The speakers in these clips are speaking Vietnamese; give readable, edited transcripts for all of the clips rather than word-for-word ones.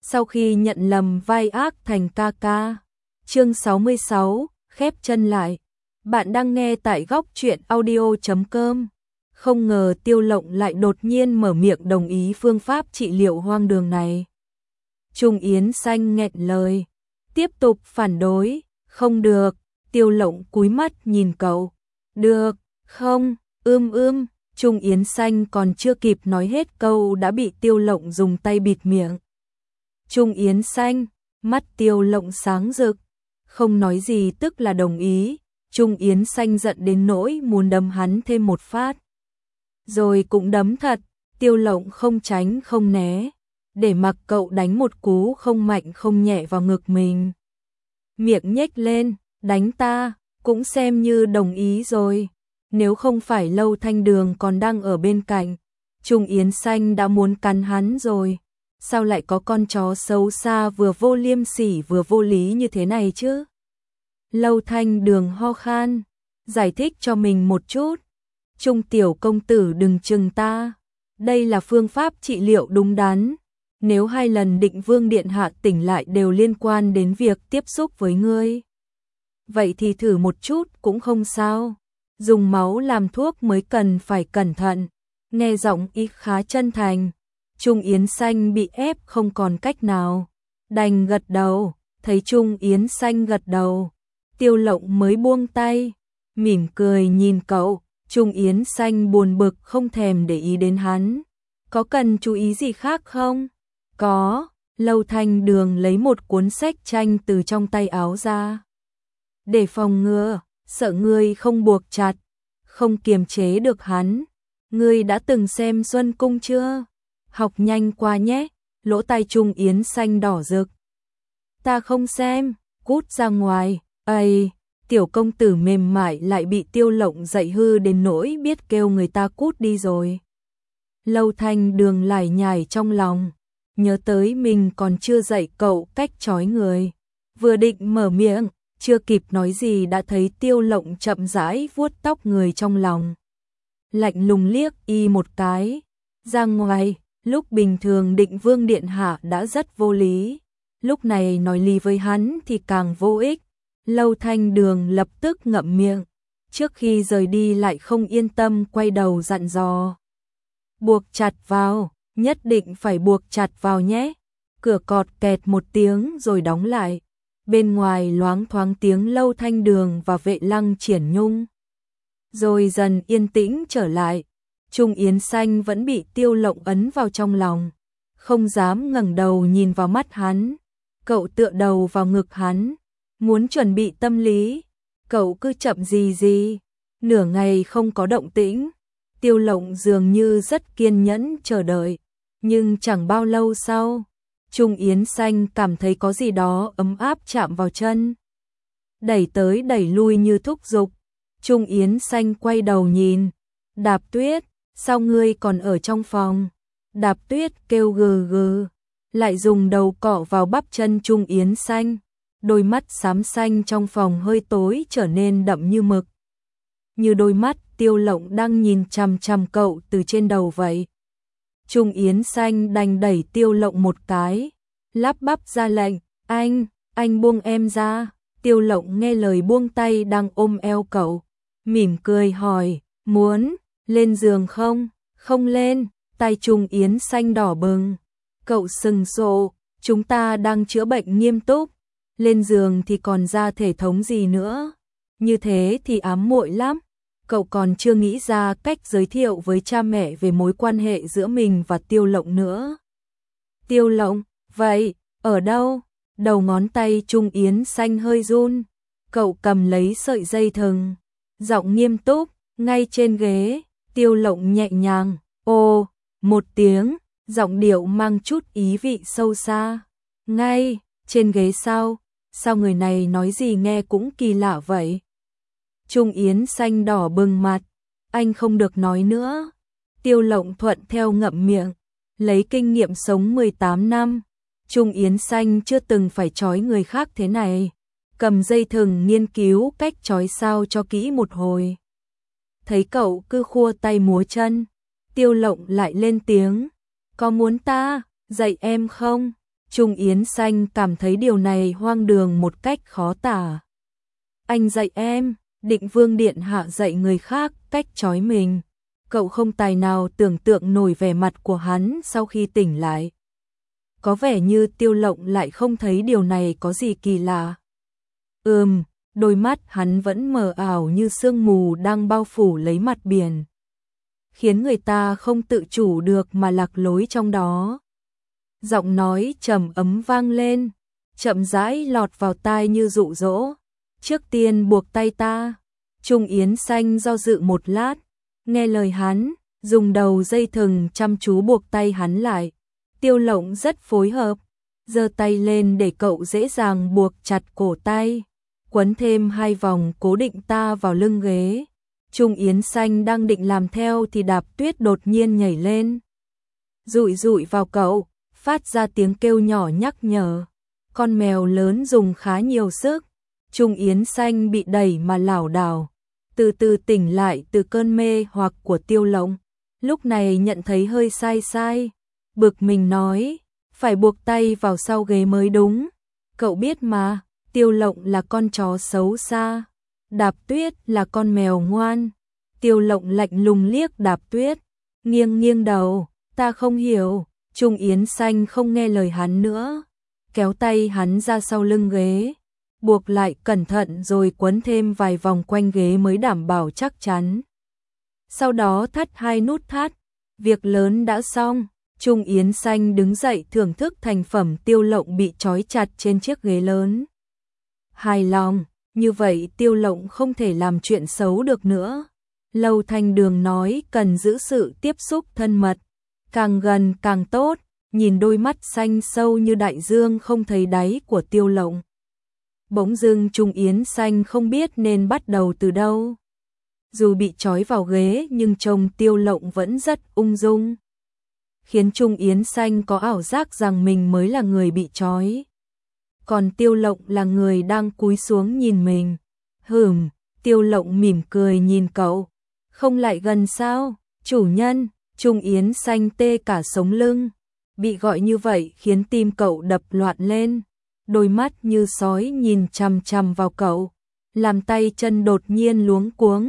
sau khi nhận lầm vai ác thành ca ca. Chương 66, khép chân lại. Bạn đang nghe tại góc truyện audio.com. Không ngờ Tiêu Lộng lại đột nhiên mở miệng đồng ý phương pháp trị liệu hoang đường này. Trung Yến Xanh nghẹn lời, tiếp tục phản đối. Không được. Tiêu Lộng cúi mắt nhìn cậu. Được, không, Trung Yến Xanh còn chưa kịp nói hết câu đã bị Tiêu Lộng dùng tay bịt miệng. Trung Yến Xanh, mắt Tiêu Lộng sáng rực, không nói gì tức là đồng ý. Trung Yến Xanh giận đến nỗi muốn đấm hắn thêm một phát. Rồi cũng đấm thật, Tiêu Lộng không tránh không né, để mặc cậu đánh một cú không mạnh không nhẹ vào ngực mình. Miệng nhếch lên, đánh ta, cũng xem như đồng ý rồi. Nếu không phải Lâu Thanh Đường còn đang ở bên cạnh, Trung Yến Xanh đã muốn cắn hắn rồi. Sao lại có con chó xấu xa vừa vô liêm sỉ vừa vô lý như thế này chứ? Lâu Thanh Đường ho khan, giải thích cho mình một chút. Trung tiểu công tử đừng chừng ta, đây là phương pháp trị liệu đúng đắn. Nếu 2 lần Định Vương điện hạ tỉnh lại đều liên quan đến việc tiếp xúc với ngươi, vậy thì thử một chút cũng không sao. Dùng máu làm thuốc mới cần phải cẩn thận. Nghe giọng ý khá chân thành. Trung Yến Xanh bị ép không còn cách nào, đành gật đầu. Thấy Trung Yến Xanh gật đầu, Tiêu Lộng mới buông tay, mỉm cười nhìn cậu. Trung Yến Xanh buồn bực không thèm để ý đến hắn. Có cần chú ý gì khác không? Có. Lâu Thanh Đường lấy một cuốn sách tranh từ trong tay áo ra. Để phòng ngừa, sợ ngươi không buộc chặt, không kiềm chế được hắn. Ngươi đã từng xem Xuân Cung chưa? Học nhanh qua nhé. Lỗ tai Trung Yến Xanh đỏ rực. Ta không xem, cút ra ngoài. Ây, tiểu công tử mềm mại lại bị Tiêu Lộng dạy hư đến nỗi biết kêu người ta cút đi rồi. Lâu Thanh Đường lải nhải trong lòng, nhớ tới mình còn chưa dạy cậu cách trói người. Vừa định mở miệng, chưa kịp nói gì đã thấy Tiêu Lộng chậm rãi vuốt tóc người trong lòng. Lạnh lùng liếc y một cái, ra ngoài. Lúc bình thường Định Vương điện hạ đã rất vô lý, lúc này nói lý với hắn thì càng vô ích. Lâu Thanh Đường lập tức ngậm miệng, trước khi rời đi lại không yên tâm quay đầu dặn dò. Buộc chặt vào, nhất định phải buộc chặt vào nhé. Cửa cọt kẹt một tiếng rồi đóng lại. Bên ngoài loáng thoáng tiếng Lâu Thanh Đường và Vệ Lăng Triển Nhung. Rồi dần yên tĩnh trở lại. Trung Yến Xanh vẫn bị Tiêu Lộng ấn vào trong lòng, không dám ngẩng đầu nhìn vào mắt hắn. Cậu tựa đầu vào ngực hắn, muốn chuẩn bị tâm lý. Cậu cứ chậm gì, nửa ngày không có động tĩnh. Tiêu Lộng dường như rất kiên nhẫn chờ đợi, nhưng chẳng bao lâu sau, Trung Yến Xanh cảm thấy có gì đó ấm áp chạm vào chân. Đẩy tới đẩy lui như thúc giục. Trung Yến Xanh quay đầu nhìn. Đạp Tuyết, sao ngươi còn ở trong phòng? Đạp Tuyết kêu gừ gừ, lại dùng đầu cọ vào bắp chân Trung Yến Xanh. Đôi mắt xám xanh trong phòng hơi tối trở nên đậm như mực, như đôi mắt Tiêu Lộng đang nhìn chằm chằm cậu từ trên đầu vậy. Trung Yến Xanh đành đẩy Tiêu Lộng một cái, lắp bắp ra lệnh, anh buông em ra. Tiêu Lộng nghe lời buông tay đang ôm eo cậu, mỉm cười hỏi, muốn lên giường không? Không lên. Tay Trung Yến Xanh đỏ bừng. Cậu sừng sộ, chúng ta đang chữa bệnh nghiêm túc, lên giường thì còn ra thể thống gì nữa? Như thế thì ám muội lắm. Cậu còn chưa nghĩ ra cách giới thiệu với cha mẹ về mối quan hệ giữa mình và Tiêu Lộng nữa. Tiêu Lộng, vậy, ở đâu? Đầu ngón tay Trung Yến Xanh hơi run. Cậu cầm lấy sợi dây thừng, giọng nghiêm túc, ngay trên ghế. Tiêu Lộng nhẹ nhàng, ô, một tiếng, giọng điệu mang chút ý vị sâu xa. Ngay, trên ghế sao? Sao người này nói gì nghe cũng kỳ lạ vậy? Trung Yến Xanh đỏ bừng mặt, anh không được nói nữa. Tiêu Lộng thuận theo ngậm miệng, lấy kinh nghiệm sống 18 năm. Trung Yến Xanh chưa từng phải trói người khác thế này. Cầm dây thừng nghiên cứu cách trói sao cho kỹ một hồi. Thấy cậu cứ khua tay múa chân, Tiêu Lộng lại lên tiếng, có muốn ta dạy em không? Trung Yến Xanh cảm thấy điều này hoang đường một cách khó tả. Anh dạy em, Định Vương điện hạ dạy người khác cách trói mình. Cậu không tài nào tưởng tượng nổi vẻ mặt của hắn sau khi tỉnh lại. Có vẻ như Tiêu Lộng lại không thấy điều này có gì kỳ lạ. Đôi mắt hắn vẫn mờ ảo như sương mù đang bao phủ lấy mặt biển, khiến người ta không tự chủ được mà lạc lối trong đó. Giọng nói trầm ấm vang lên, chậm rãi lọt vào tai như dụ dỗ. Trước tiên buộc tay ta. Trung Yến Xanh do dự một lát, nghe lời hắn, dùng đầu dây thừng chăm chú buộc tay hắn lại. Tiêu Lộng rất phối hợp, giơ tay lên để cậu dễ dàng buộc chặt cổ tay, quấn thêm 2 vòng cố định ta vào lưng ghế. Trung Yến Xanh đang định làm theo thì Đạp Tuyết đột nhiên nhảy lên, dụi dụi vào cậu, phát ra tiếng kêu nhỏ nhắc nhở. Con mèo lớn dùng khá nhiều sức. Trung Yến Xanh bị đẩy mà lảo đảo, từ từ tỉnh lại từ cơn mê hoặc của Tiêu Lộng. Lúc này nhận thấy hơi sai, bực mình nói, phải buộc tay vào sau ghế mới đúng. Cậu biết mà, Tiêu Lộng là con chó xấu xa, Đạp Tuyết là con mèo ngoan. Tiêu Lộng lạnh lùng liếc Đạp Tuyết, nghiêng đầu, ta không hiểu. Trung Yến Xanh không nghe lời hắn nữa, kéo tay hắn ra sau lưng ghế, buộc lại cẩn thận rồi quấn thêm vài vòng quanh ghế mới đảm bảo chắc chắn. Sau đó thắt 2 nút thắt, việc lớn đã xong. Trung Yến Xanh đứng dậy thưởng thức thành phẩm Tiêu Lộng bị trói chặt trên chiếc ghế lớn. Hài lòng, như vậy Tiêu Lộng không thể làm chuyện xấu được nữa. Lâu Thanh Đường nói cần giữ sự tiếp xúc thân mật, càng gần càng tốt. Nhìn đôi mắt xanh sâu như đại dương không thấy đáy của Tiêu Lộng, bỗng dưng Trung Yến Xanh không biết nên bắt đầu từ đâu. Dù bị trói vào ghế nhưng trông Tiêu Lộng vẫn rất ung dung, khiến Trung Yến Xanh có ảo giác rằng mình mới là người bị trói, còn Tiêu Lộng là người đang cúi xuống nhìn mình. Tiêu Lộng mỉm cười nhìn cậu, không lại gần sao, chủ nhân. Trung Yến Xanh tê cả sống lưng, bị gọi như vậy khiến tim cậu đập loạn lên, đôi mắt như sói nhìn chằm chằm vào cậu, làm tay chân đột nhiên luống cuống.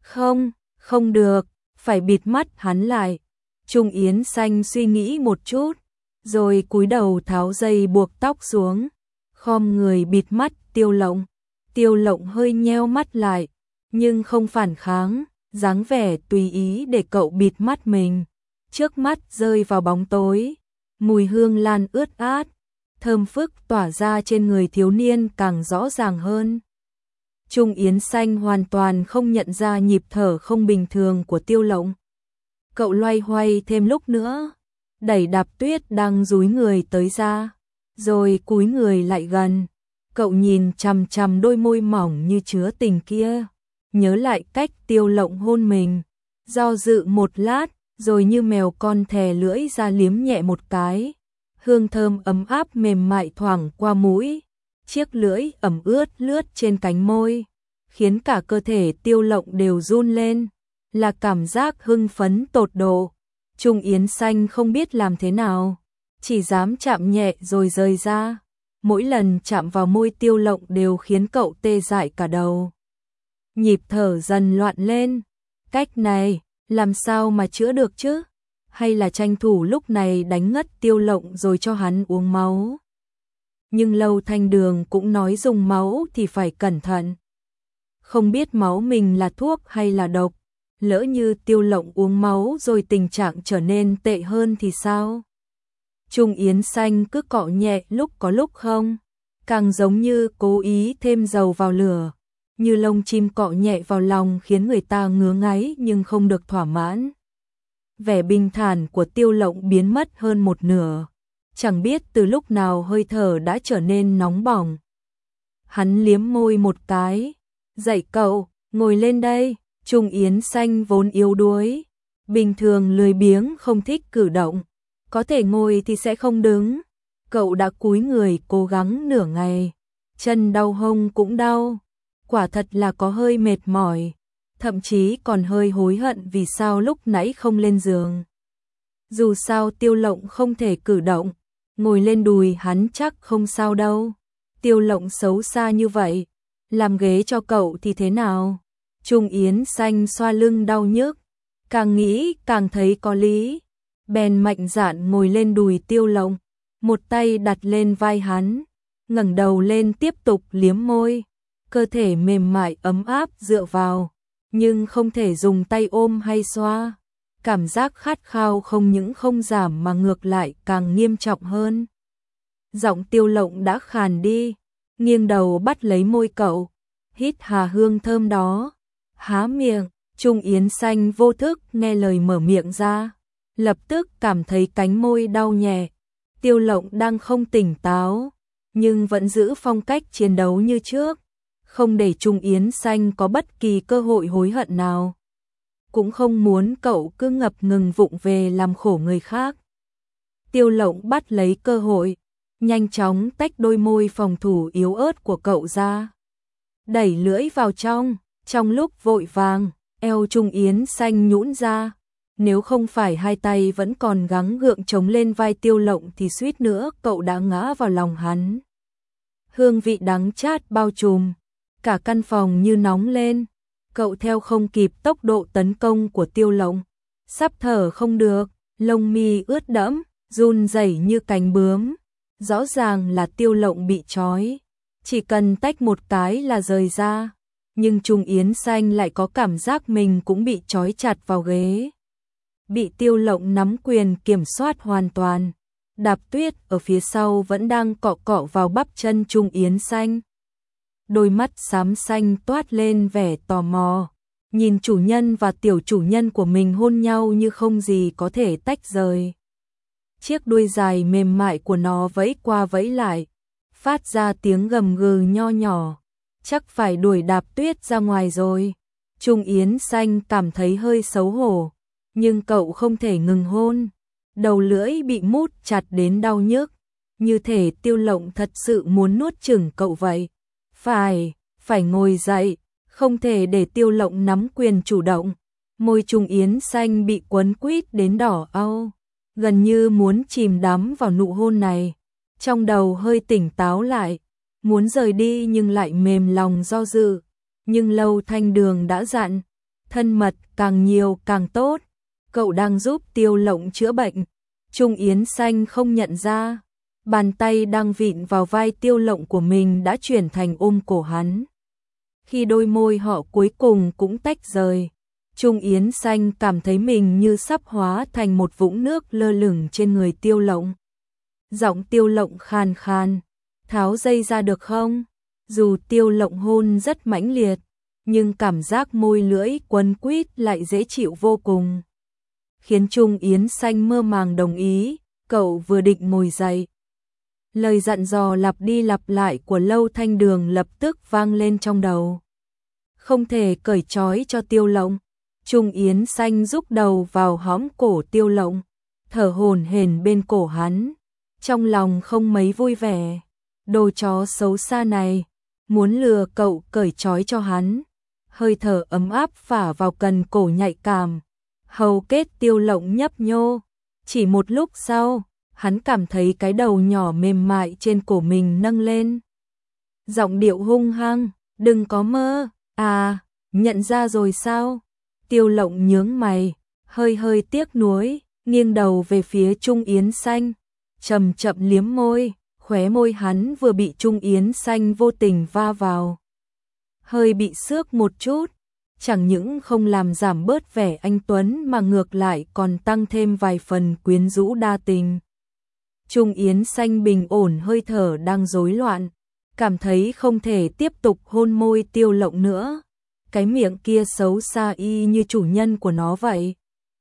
Không được, phải bịt mắt hắn lại. Trung Yến Xanh suy nghĩ một chút, rồi cúi đầu tháo dây buộc tóc xuống, khom người bịt mắt Tiêu Lộng. Tiêu Lộng hơi nheo mắt lại, nhưng không phản kháng, dáng vẻ tùy ý để cậu bịt mắt mình. Trước mắt rơi vào bóng tối, mùi hương lan ướt át, thơm phức tỏa ra trên người thiếu niên càng rõ ràng hơn. Trung Yến Xanh hoàn toàn không nhận ra nhịp thở không bình thường của Tiêu Lộng. Cậu loay hoay thêm lúc nữa, đẩy Đạp Tuyết đang dúi người tới ra, rồi cúi người lại gần. Cậu nhìn chằm chằm đôi môi mỏng như chứa tình kia, nhớ lại cách Tiêu Lộng hôn mình, do dự một lát, rồi như mèo con thè lưỡi ra liếm nhẹ một cái. Hương thơm ấm áp mềm mại thoảng qua mũi, chiếc lưỡi ẩm ướt lướt trên cánh môi, khiến cả cơ thể Tiêu Lộng đều run lên, là cảm giác hưng phấn tột độ. Trung Yến Xanh không biết làm thế nào, chỉ dám chạm nhẹ rồi rời ra. Mỗi lần chạm vào môi Tiêu Lộng đều khiến cậu tê dại cả đầu, nhịp thở dần loạn lên. Cách này làm sao mà chữa được chứ? Hay là tranh thủ lúc này đánh ngất Tiêu Lộng rồi cho hắn uống máu? Nhưng Lâu Thanh Đường cũng nói dùng máu thì phải cẩn thận, không biết máu mình là thuốc hay là độc, lỡ như Tiêu Lộng uống máu rồi tình trạng trở nên tệ hơn thì sao? Trung Yến Xanh cứ cọ nhẹ lúc có lúc không, càng giống như cố ý thêm dầu vào lửa, như lông chim cọ nhẹ vào lòng khiến người ta ngứa ngáy nhưng không được thỏa mãn. Vẻ bình thản của Tiêu Lộng biến mất hơn một nửa, chẳng biết từ lúc nào hơi thở đã trở nên nóng bỏng. Hắn liếm môi một cái, dậy cậu, ngồi lên đây. Trung Yến Xanh vốn yếu đuối, bình thường lười biếng không thích cử động, có thể ngồi thì sẽ không đứng. Cậu đã cúi người cố gắng nửa ngày, chân đau hông cũng đau, quả thật là có hơi mệt mỏi, thậm chí còn hơi hối hận vì sao lúc nãy không lên giường. Dù sao Tiêu Lộng không thể cử động, ngồi lên đùi hắn chắc không sao đâu. Tiêu Lộng xấu xa như vậy, làm ghế cho cậu thì thế nào? Trung Yến Xanh xoa lưng đau nhức, càng nghĩ càng thấy có lý, bèn mạnh dạn ngồi lên đùi Tiêu Lộng, một tay đặt lên vai hắn, ngẩng đầu lên tiếp tục liếm môi, cơ thể mềm mại ấm áp dựa vào, nhưng không thể dùng tay ôm hay xoa. Cảm giác khát khao không những không giảm mà ngược lại càng nghiêm trọng hơn. Giọng Tiêu Lộng đã khàn đi, nghiêng đầu bắt lấy môi cậu, hít hà hương thơm đó, há miệng. Trung Yến Xanh vô thức nghe lời mở miệng ra, lập tức cảm thấy cánh môi đau nhẹ. Tiêu Lộng đang không tỉnh táo, nhưng vẫn giữ phong cách chiến đấu như trước, không để Trung Yến Xanh có bất kỳ cơ hội hối hận nào. Cũng không muốn cậu cứ ngập ngừng vụng về làm khổ người khác. Tiêu Lộng bắt lấy cơ hội, nhanh chóng tách đôi môi phòng thủ yếu ớt của cậu ra, đẩy lưỡi vào trong lúc vội vàng, eo Trung Yến Xanh nhũn ra, nếu không phải hai tay vẫn còn gắng gượng chống lên vai Tiêu Lộng thì suýt nữa cậu đã ngã vào lòng hắn. Hương vị đắng chát bao trùm, cả căn phòng như nóng lên, cậu theo không kịp tốc độ tấn công của Tiêu Lộng, sắp thở không được, lông mi ướt đẫm, run rẩy như cánh bướm. Rõ ràng là Tiêu Lộng bị trói, chỉ cần tách một cái là rời ra, nhưng Trung Yến Xanh lại có cảm giác mình cũng bị trói chặt vào ghế. Bị Tiêu Lộng nắm quyền kiểm soát hoàn toàn, Đạp Tuyết ở phía sau vẫn đang cọ cọ vào bắp chân Trung Yến Xanh. Đôi mắt xám xanh toát lên vẻ tò mò, nhìn chủ nhân và tiểu chủ nhân của mình hôn nhau như không gì có thể tách rời. Chiếc đuôi dài mềm mại của nó vẫy qua vẫy lại, phát ra tiếng gầm gừ nho nhỏ, chắc phải đuổi Đạp Tuyết ra ngoài rồi. Trung Yến Xanh cảm thấy hơi xấu hổ, nhưng cậu không thể ngừng hôn, đầu lưỡi bị mút chặt đến đau nhức, như thể Tiêu Lộng thật sự muốn nuốt chửng cậu vậy. Phải ngồi dậy, không thể để Tiêu Lộng nắm quyền chủ động. Môi Trung Yến Xanh bị quấn quýt đến đỏ au, gần như muốn chìm đắm vào nụ hôn này. Trong đầu hơi tỉnh táo lại, muốn rời đi nhưng lại mềm lòng do dự. Nhưng Lâu Thanh Đường đã dặn, thân mật càng nhiều càng tốt. Cậu đang giúp Tiêu Lộng chữa bệnh. Trung Yến Xanh không nhận ra, bàn tay đang vịn vào vai Tiêu Lộng của mình đã chuyển thành ôm cổ hắn. Khi đôi môi họ cuối cùng cũng tách rời, Trung Yến Xanh cảm thấy mình như sắp hóa thành một vũng nước lơ lửng trên người Tiêu Lộng. Giọng Tiêu Lộng khàn khàn, tháo dây ra được không? Dù Tiêu Lộng hôn rất mãnh liệt, nhưng cảm giác môi lưỡi quấn quýt lại dễ chịu vô cùng, khiến Trung Yến Xanh mơ màng đồng ý. Cậu vừa định ngồi dậy, lời dặn dò lặp đi lặp lại của Lâu Thanh Đường lập tức vang lên trong đầu. Không thể cởi trói cho Tiêu Lộng. Trung Yến Xanh rúc đầu vào hõm cổ Tiêu Lộng, thở hổn hển bên cổ hắn, trong lòng không mấy vui vẻ. Đồ chó xấu xa này, muốn lừa cậu cởi trói cho hắn. Hơi thở ấm áp phả vào cần cổ nhạy cảm, hầu kết Tiêu Lộng nhấp nhô. Chỉ một lúc sau, hắn cảm thấy cái đầu nhỏ mềm mại trên cổ mình nâng lên. Giọng điệu hung hăng, đừng có mơ. À, nhận ra rồi sao? Tiêu Lộng nhướng mày, hơi tiếc nuối, nghiêng đầu về phía Trung Yến Xanh, chậm chậm liếm môi, khóe môi hắn vừa bị Trung Yến Xanh vô tình va vào, hơi bị xước một chút, chẳng những không làm giảm bớt vẻ anh tuấn mà ngược lại còn tăng thêm vài phần quyến rũ đa tình. Trung Yến Xanh bình ổn hơi thở đang rối loạn, cảm thấy không thể tiếp tục hôn môi Tiêu Lộng nữa. Cái miệng kia xấu xa y như chủ nhân của nó vậy.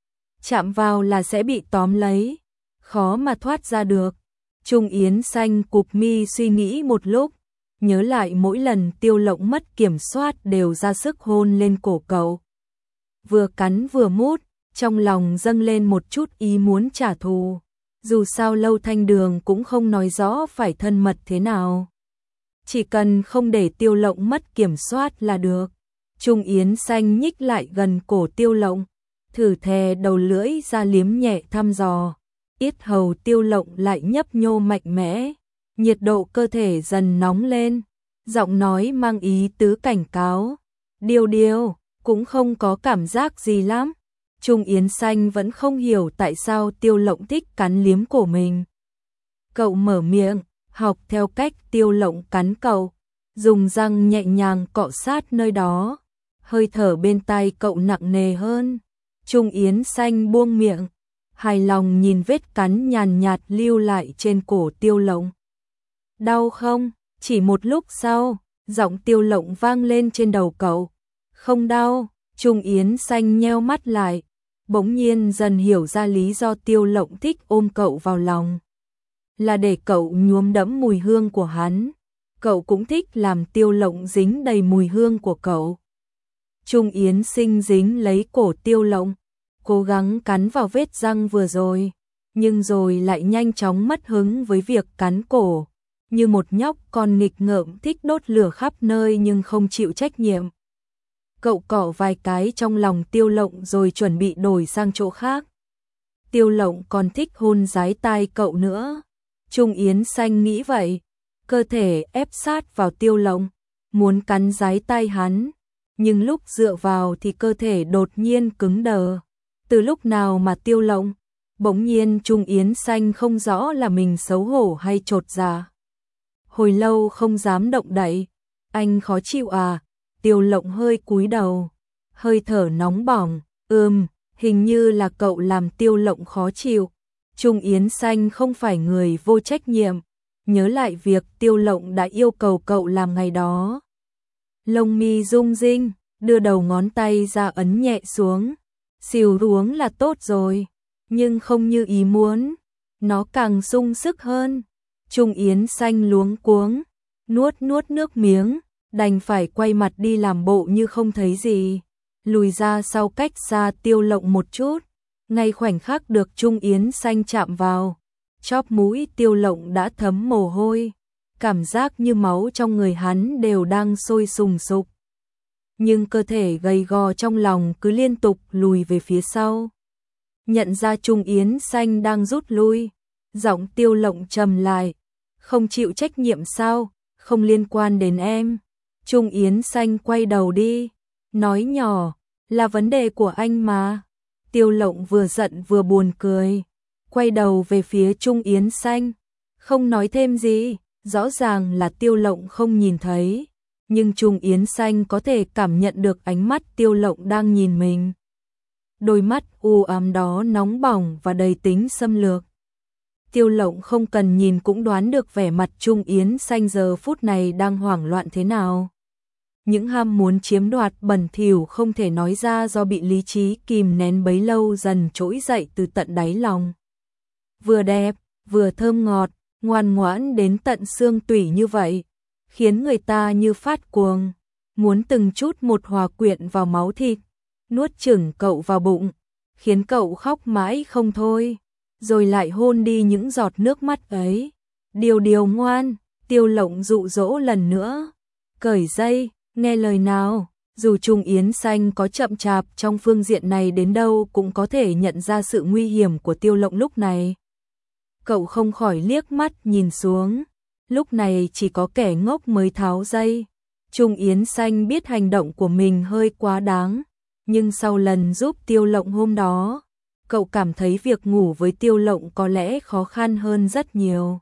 Chạm vào là sẽ bị tóm lấy, khó mà thoát ra được. Trung Yến Xanh cụp mi suy nghĩ một lúc, nhớ lại mỗi lần Tiêu Lộng mất kiểm soát đều ra sức hôn lên cổ cậu. Vừa cắn vừa mút, trong lòng dâng lên một chút ý muốn trả thù. Dù sao Lâu Thanh Đường cũng không nói rõ phải thân mật thế nào. Chỉ cần không để Tiêu Lộng mất kiểm soát là được. Trung Yến Xanh nhích lại gần cổ Tiêu Lộng, thử thè đầu lưỡi ra liếm nhẹ thăm dò. Yết hầu Tiêu Lộng lại nhấp nhô mạnh mẽ, nhiệt độ cơ thể dần nóng lên, giọng nói mang ý tứ cảnh cáo. Điều điều, cũng không có cảm giác gì lắm. Trung Yến Xanh vẫn không hiểu tại sao Tiêu Lộng thích cắn liếm cổ mình. Cậu mở miệng, học theo cách Tiêu Lộng cắn cậu, dùng răng nhẹ nhàng cọ sát nơi đó. Hơi thở bên tai cậu nặng nề hơn. Trung Yến Xanh buông miệng, hài lòng nhìn vết cắn nhàn nhạt lưu lại trên cổ Tiêu Lộng. Đau không? Chỉ một lúc sau, giọng Tiêu Lộng vang lên trên đầu cậu. Không đau. Trung Yến Xanh nheo mắt lại, bỗng nhiên dần hiểu ra lý do Tiêu Lộng thích ôm cậu vào lòng. Là để cậu nhuốm đẫm mùi hương của hắn. Cậu cũng thích làm Tiêu Lộng dính đầy mùi hương của cậu. Trung Yến Sinh dính lấy cổ Tiêu Lộng, cố gắng cắn vào vết răng vừa rồi, nhưng rồi lại nhanh chóng mất hứng với việc cắn cổ, như một nhóc con nghịch ngợm thích đốt lửa khắp nơi nhưng không chịu trách nhiệm. Cậu cọ vài cái trong lòng Tiêu Lộng rồi chuẩn bị đổi sang chỗ khác. Tiêu Lộng còn thích hôn dái tai cậu nữa. Trung Yến Xanh nghĩ vậy, cơ thể ép sát vào Tiêu Lộng, muốn cắn dái tai hắn, nhưng lúc dựa vào thì cơ thể đột nhiên cứng đờ. Từ lúc nào mà Tiêu Lộng, bỗng nhiên Trung Yến Xanh không rõ là mình xấu hổ hay chột dạ. Hồi lâu không dám động đậy. Anh khó chịu à? Tiêu Lộng hơi cúi đầu, hơi thở nóng bỏng. Hình như là cậu làm Tiêu Lộng khó chịu. Trung Yến Xanh không phải người vô trách nhiệm, nhớ lại việc Tiêu Lộng đã yêu cầu cậu làm ngày đó. Lông mi rung rinh, đưa đầu ngón tay ra ấn nhẹ xuống. Xìu uống là tốt rồi, nhưng không như ý muốn, nó càng sung sức hơn. Trung Yến Xanh luống cuống, nuốt nước miếng, đành phải quay mặt đi làm bộ như không thấy gì, lùi ra sau cách xa Tiêu Lộng một chút. Ngay khoảnh khắc được Trung Yến Xanh chạm vào, chóp mũi Tiêu Lộng đã thấm mồ hôi, cảm giác như máu trong người hắn đều đang sôi sùng sục. Nhưng cơ thể gầy gò trong lòng cứ liên tục lùi về phía sau. Nhận ra Trung Yến Xanh đang rút lui, giọng Tiêu Lộng trầm lại. Không chịu trách nhiệm sao? Không liên quan đến em. Trung Yến Xanh quay đầu đi, nói nhỏ, là vấn đề của anh mà. Tiêu Lộng vừa giận vừa buồn cười, quay đầu về phía Trung Yến Xanh, không nói thêm gì. Rõ ràng là Tiêu Lộng không nhìn thấy, nhưng Trung Yến Xanh có thể cảm nhận được ánh mắt Tiêu Lộng đang nhìn mình. Đôi mắt u ám đó nóng bỏng và đầy tính xâm lược. Tiêu Lộng không cần nhìn cũng đoán được vẻ mặt Trung Yến Xanh giờ phút này đang hoảng loạn thế nào. Những ham muốn chiếm đoạt bẩn thỉu không thể nói ra do bị lý trí kìm nén bấy lâu dần trỗi dậy từ tận đáy lòng. Vừa đẹp, vừa thơm ngọt, ngoan ngoãn đến tận xương tủy như vậy, khiến người ta như phát cuồng, muốn từng chút một hòa quyện vào máu thịt, nuốt chửng cậu vào bụng, khiến cậu khóc mãi không thôi, rồi lại hôn đi những giọt nước mắt ấy. Điều ngoan, Tiêu Lộng dụ dỗ lần nữa. Cởi dây, nghe lời nào. Dù Trung Yến Xanh có chậm chạp trong phương diện này đến đâu cũng có thể nhận ra sự nguy hiểm của Tiêu Lộng lúc này. Cậu không khỏi liếc mắt nhìn xuống. Lúc này chỉ có kẻ ngốc mới tháo dây. Trung Yến Xanh biết hành động của mình hơi quá đáng, nhưng sau lần giúp Tiêu Lộng hôm đó, cậu cảm thấy việc ngủ với Tiêu Lộng có lẽ khó khăn hơn rất nhiều.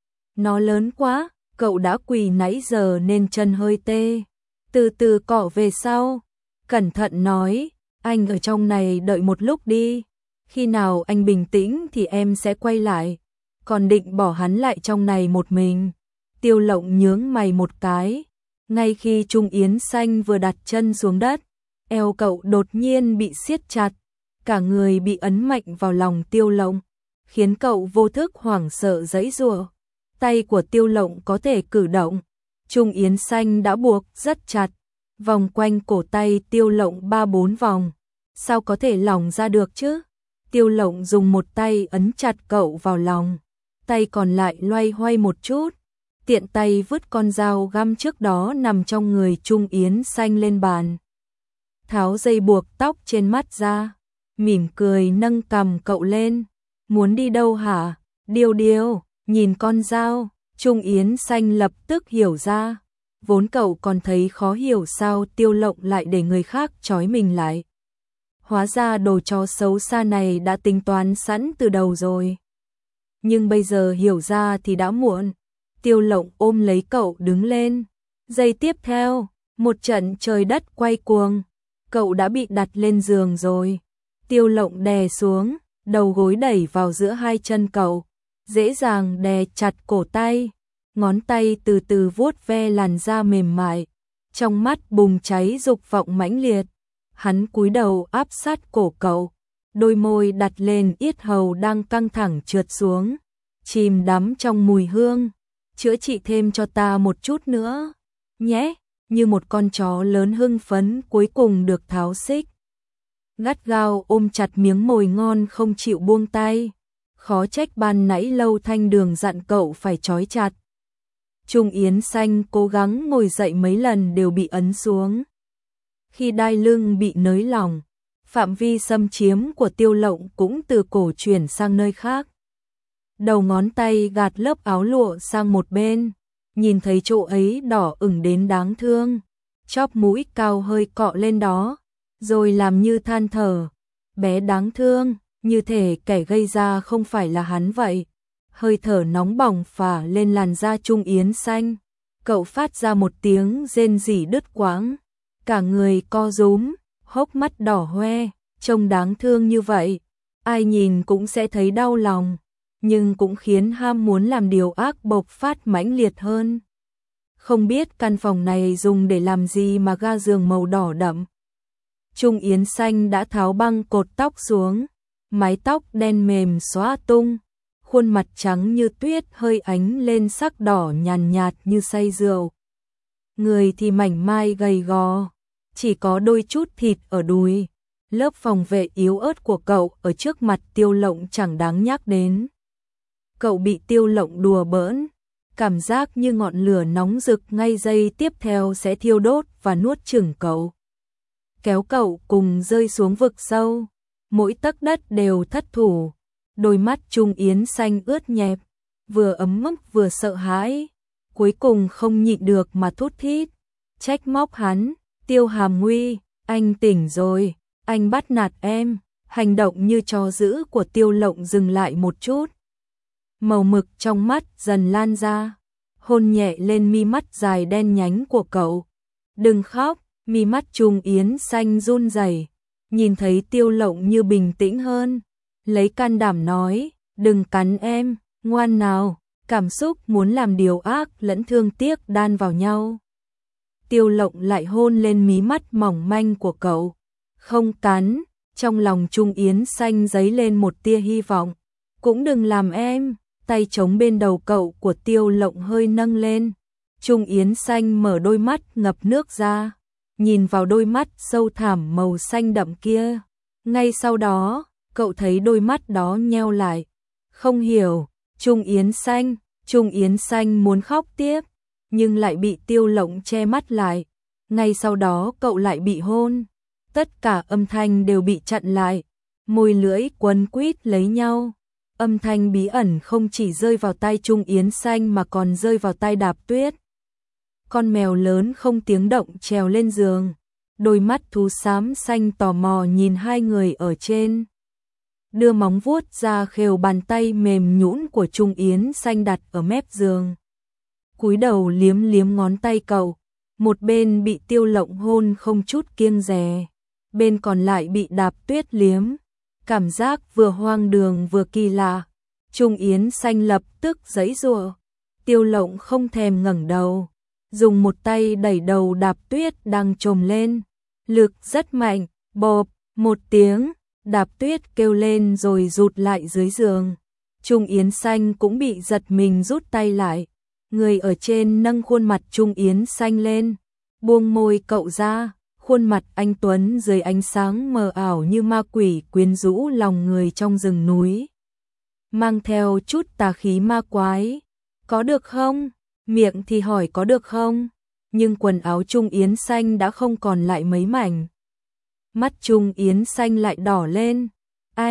Nó lớn quá, cậu đã quỳ nãy giờ nên chân hơi tê. Từ từ cọ về sau, cẩn thận nói, anh ở trong này đợi một lúc đi. Khi nào anh bình tĩnh thì em sẽ quay lại. Còn định bỏ hắn lại trong này một mình. Tiêu Lộng nhướng mày một cái. Ngay khi Trung Yến Xanh vừa đặt chân xuống đất, eo cậu đột nhiên bị siết chặt. Cả người bị ấn mạnh vào lòng Tiêu Lộng, khiến cậu vô thức hoảng sợ giãy giụa. Tay của Tiêu Lộng có thể cử động, Trung Yến Xanh đã buộc rất chặt, vòng quanh cổ tay Tiêu Lộng 3-4 vòng. Sao có thể lỏng ra được chứ? Tiêu Lộng dùng một tay ấn chặt cậu vào lòng, tay còn lại loay hoay một chút, tiện tay vứt con dao găm trước đó nằm trong người Trung Yến Xanh lên bàn. Tháo dây buộc tóc trên mắt ra, mỉm cười nâng cằm cậu lên, Muốn đi đâu hả? Điêu điêu, nhìn con dao. Trung Yến Xanh lập tức hiểu ra. Vốn cậu còn thấy khó hiểu sao Tiêu Lộng lại để người khác trói mình lại. Hóa ra đồ chó xấu xa này đã tính toán sẵn từ đầu rồi. Nhưng bây giờ hiểu ra thì đã muộn. Tiêu Lộng ôm lấy cậu đứng lên. Giây tiếp theo, một trận trời đất quay cuồng. Cậu đã bị đặt lên giường rồi. Tiêu Lộng đè xuống, đầu gối đẩy vào giữa hai chân cậu. Dễ dàng đè chặt cổ tay. Ngón tay từ từ vuốt ve làn da mềm mại. Trong mắt bùng cháy dục vọng mãnh liệt. Hắn cúi đầu áp sát cổ cậu. Đôi môi đặt lên yết hầu đang căng thẳng trượt xuống. Chìm đắm trong mùi hương. Chữa trị thêm cho ta một chút nữa nhé. Như một con chó lớn hưng phấn cuối cùng được tháo xích. Gắt gao ôm chặt miếng mồi ngon không chịu buông tay. Khó trách ban nãy Lâu Thanh Đường dặn cậu phải trói chặt. Trung Yến Xanh cố gắng ngồi dậy mấy lần đều bị ấn xuống. Khi đai lưng bị nới lỏng, phạm vi xâm chiếm của Tiêu Lộng cũng từ cổ chuyển sang nơi khác. Đầu ngón tay gạt lớp áo lụa sang một bên, nhìn thấy chỗ ấy đỏ ửng đến đáng thương. Chóp mũi cao hơi cọ lên đó, rồi làm như than thở. Bé đáng thương, như thể kẻ gây ra không phải là hắn vậy. Hơi thở nóng bỏng phả lên làn da Trung Yến Xanh. Cậu phát ra một tiếng rên rỉ đứt quãng. Cả người co rúm, hốc mắt đỏ hoe, trông đáng thương như vậy. Ai nhìn cũng sẽ thấy đau lòng, nhưng cũng khiến ham muốn làm điều ác bộc phát mãnh liệt hơn. Không biết căn phòng này dùng để làm gì mà ga giường màu đỏ đậm. Trung Yến Xanh đã tháo băng cột tóc xuống, mái tóc đen mềm xõa tung, khuôn mặt trắng như tuyết hơi ánh lên sắc đỏ nhàn nhạt như say rượu. Người thì mảnh mai gầy gò, chỉ có đôi chút thịt ở đùi. Lớp phòng vệ yếu ớt của cậu ở trước mặt Tiêu Lộng chẳng đáng nhắc đến. Cậu bị Tiêu Lộng đùa bỡn, cảm giác như ngọn lửa nóng rực ngay giây tiếp theo sẽ thiêu đốt và nuốt chửng cậu. Kéo cậu cùng rơi xuống vực sâu, mỗi tấc đất đều thất thủ. Đôi mắt Trung Yến Xanh ướt nhẹp, vừa ấm ức vừa sợ hãi. Cuối cùng không nhịn được mà thút thít, trách móc hắn. Tiêu Hàm Nguy, anh tỉnh rồi, anh bắt nạt em. Hành động như trò dữ của Tiêu Lộng dừng lại một chút. Màu mực trong mắt dần lan ra, hôn nhẹ lên mi mắt dài đen nhánh của cậu. Đừng khóc, mi mắt Trung Yến Xanh run rẩy, nhìn thấy Tiêu Lộng như bình tĩnh hơn. Lấy can đảm nói, đừng cắn em, ngoan nào. Cảm xúc muốn làm điều ác lẫn thương tiếc đan vào nhau. Tiêu Lộng lại hôn lên mí mắt mỏng manh của cậu. Không cắn, trong lòng Trung Yến Xanh dấy lên một tia hy vọng. Cũng đừng làm em. Tay chống bên đầu cậu của Tiêu Lộng hơi nâng lên. Trung Yến Xanh mở đôi mắt ngập nước ra, nhìn vào đôi mắt sâu thẳm màu xanh đậm kia. Ngay sau đó, cậu thấy đôi mắt đó nheo lại. Không hiểu, Trung Yến Xanh muốn khóc tiếp, nhưng lại bị Tiêu Lộng che mắt lại. Ngay sau đó cậu lại bị hôn. Tất cả âm thanh đều bị chặn lại, môi lưỡi quấn quýt lấy nhau. Âm thanh bí ẩn không chỉ rơi vào tai Trung Yến Xanh mà còn rơi vào tai Đạp Tuyết. Con mèo lớn không tiếng động trèo lên giường, đôi mắt thú xám xanh tò mò nhìn hai người ở trên. Đưa móng vuốt ra khều bàn tay mềm nhũn của Trung Yến Xanh đặt ở mép giường. Cúi đầu liếm liếm ngón tay cậu, một bên bị Tiêu Lộng hôn không chút kiêng dè, bên còn lại bị Đạp Tuyết liếm. Cảm giác vừa hoang đường vừa kỳ lạ. Trung Yến Xanh lập tức giãy giụa. Tiêu Lộng không thèm ngẩng đầu, dùng một tay đẩy đầu Đạp Tuyết đang trồm lên. Lực rất mạnh, bộp, một tiếng, Đạp Tuyết kêu lên rồi rụt lại dưới giường. Trung Yến Xanh cũng bị giật mình rút tay lại. Người ở trên nâng khuôn mặt Trung Yến Xanh lên, buông môi cậu ra. Khuôn mặt anh tuấn dưới ánh sáng mờ ảo như ma quỷ quyến rũ lòng người trong rừng núi. Mang theo chút tà khí ma quái. Có được không? Miệng thì hỏi có được không? Nhưng quần áo Trung Yến Xanh đã không còn lại mấy mảnh. Mắt Trung Yến Xanh lại đỏ lên. Anh,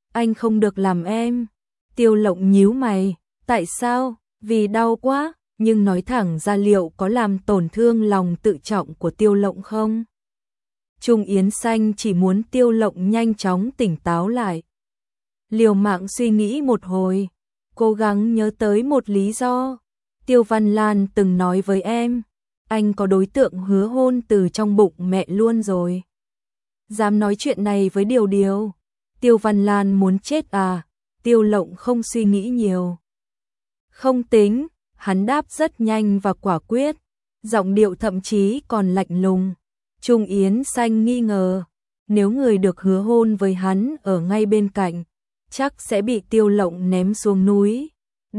anh không được làm em. Tiêu Lộng nhíu mày, tại sao? Vì đau quá, nhưng nói thẳng ra liệu có làm tổn thương lòng tự trọng của Tiêu Lộng không? Trung Yến Xanh chỉ muốn Tiêu Lộng nhanh chóng tỉnh táo lại. Liều mạng suy nghĩ một hồi, cố gắng nhớ tới một lý do. Tiêu Văn Lan từng nói với em, anh có đối tượng hứa hôn từ trong bụng mẹ luôn rồi. Dám nói chuyện này với Điều Điều. Tiêu Văn Lan muốn chết à? Tiêu Lộng không suy nghĩ nhiều. Không tính, hắn đáp rất nhanh và quả quyết, giọng điệu thậm chí còn lạnh lùng. Trung Yến Xanh nghi ngờ, nếu người được hứa hôn với hắn ở ngay bên cạnh, chắc sẽ bị Tiêu Lộng ném xuống núi.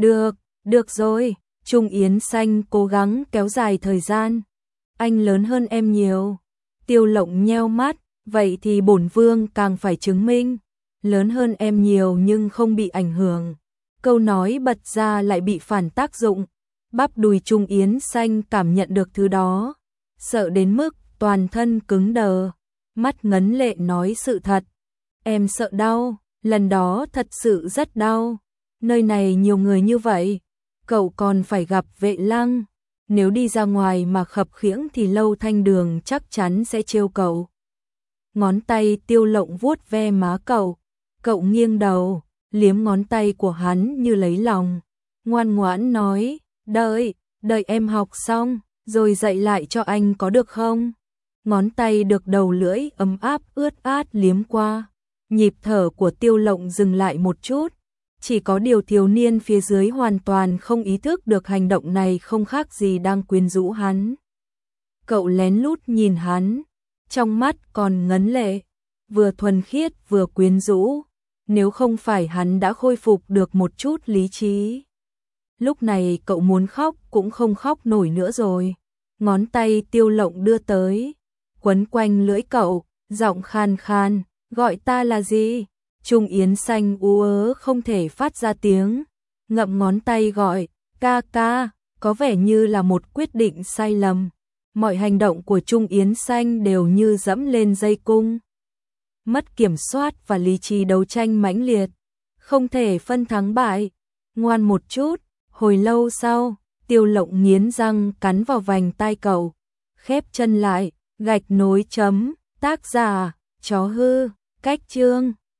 Được rồi, Trung Yến Xanh cố gắng kéo dài thời gian. Anh lớn hơn em nhiều. Tiêu Lộng nheo mắt, vậy thì bổn vương càng phải chứng minh. Lớn hơn em nhiều nhưng không bị ảnh hưởng. Câu nói bật ra lại bị phản tác dụng. Bắp đùi Trung Yến Xanh cảm nhận được thứ đó, sợ đến mức toàn thân cứng đờ, mắt ngấn lệ nói sự thật. Em sợ đau, lần đó thật sự rất đau. Nơi này nhiều người như vậy, cậu còn phải gặp Vệ Lăng. Nếu đi ra ngoài mà khập khiễng thì Lâu Thanh Đường chắc chắn sẽ trêu cậu. Ngón tay Tiêu Lộng vuốt ve má cậu. Cậu nghiêng đầu, liếm ngón tay của hắn như lấy lòng. Ngoan ngoãn nói, đợi em học xong, rồi dạy lại cho anh có được không? Ngón tay được đầu lưỡi ấm áp ướt át liếm qua. Nhịp thở của Tiêu Lộng dừng lại một chút. Chỉ có điều thiếu niên phía dưới hoàn toàn không ý thức được hành động này không khác gì đang quyến rũ hắn. Cậu lén lút nhìn hắn, trong mắt còn ngấn lệ, vừa thuần khiết vừa quyến rũ. Nếu không phải hắn đã khôi phục được một chút lý trí, lúc này cậu muốn khóc cũng không khóc nổi nữa rồi. Ngón tay Tiêu Lộng đưa tới, quấn quanh lưỡi cậu, giọng khan khan, gọi ta là gì? Trung Yến Xanh ú ớ không thể phát ra tiếng, ngậm ngón tay gọi, ca ca, có vẻ như là một quyết định sai lầm. Mọi hành động của Trung Yến Xanh đều như dẫm lên dây cung. Mất kiểm soát và lý trí đấu tranh mãnh liệt, không thể phân thắng bại. Ngoan một chút. Hồi lâu sau, Tiêu Lộng nghiến răng cắn vào vành tai cậu, khép chân lại, gạch nối chấm, tác giả, chó hư, cách chương.